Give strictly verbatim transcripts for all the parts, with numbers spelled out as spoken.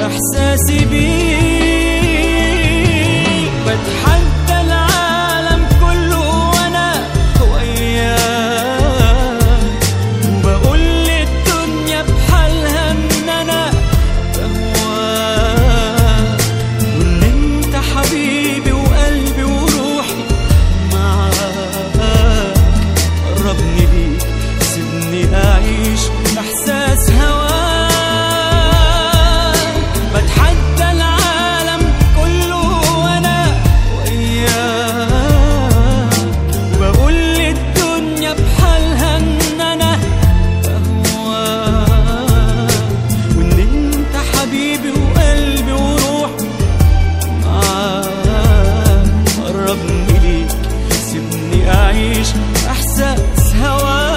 إحساسي بيك. بتحدى العالم كله وأنا وياك، وبقول للدنيا بحالها إن أنا بهواك، وإن أنت حبيبي وقلبي وروحي معاك. قربني ليك سيبني أعيش إحساس هواك. بتحدى العالم كله وأنا وياك، وبقول للدنيا بحالها إن أنا بهواك، وإن أنت حبيبي وقلبي وروحي معاك. قربني ليك سيبني أعيش إحساس هواك.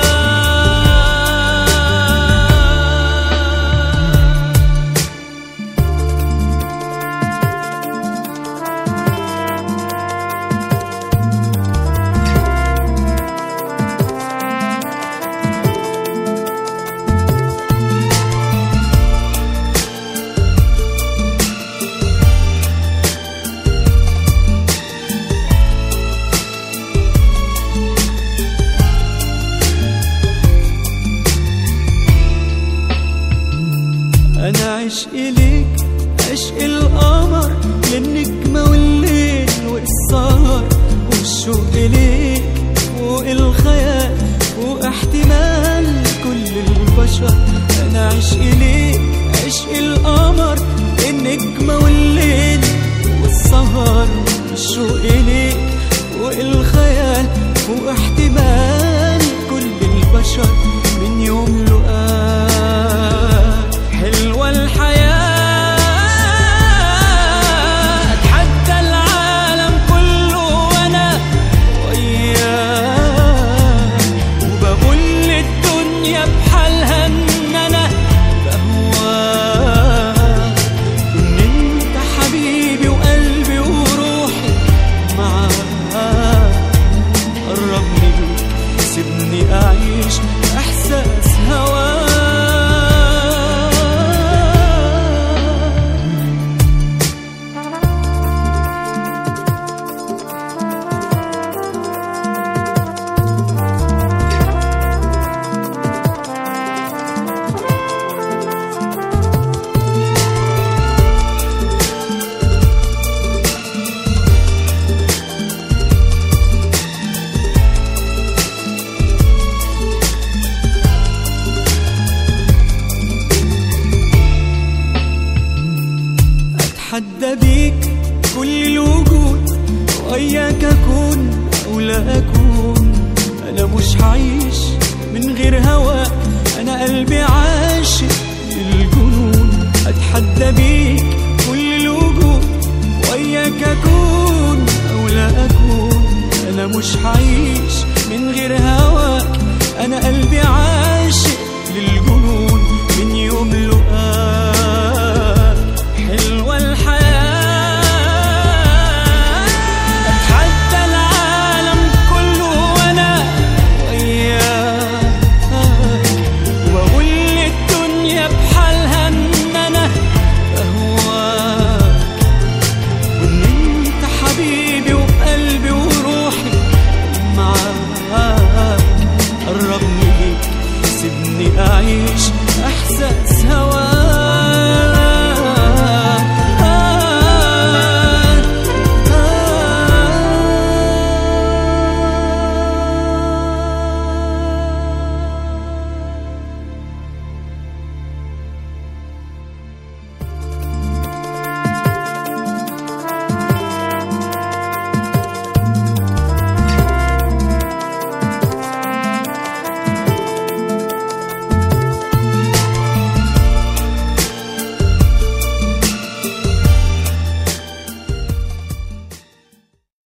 أنا عشقي ليك عشق القمر، للنجمة والليل والسهر، والشوق ليك فوق الخيال واحتمال كل البشر. أنا عشقي ليك عشق القمر، للنجمة والليل والسهر، والشوق ليك فوق الخيال واحتمال كل البشر. من يوم لقاك حلوة الحياة. أتحدى العالم كله وأنا وياك، وبقول للدنيا بحالها إن أنا بهواك، وإن أنت حبيبي وقلبي وروحي معاك. قربني ليك سيبني أعيش إحساس هواك. أتحدى بيك كل الوجود، وإياك أكون أو لا أكون. أنا مش هعيش من غير هواك، أنا قلبي عاشق للجنون. أتحدى بيك كل الوجود، وإياك أكون أو لا أكون. أنا مش هعيش من غير هواك، أنا قلبي عاشق للجنون. من يوم لقاك حلوة الحياة. أتحدى العالم كله وأنا وياك، وأقول للدنيا بحالها إن أنا بهواك، وإن أنت حبيبي وقلبي وروحي معاك. قربني ليك سيبني أعيش إحساس هواك.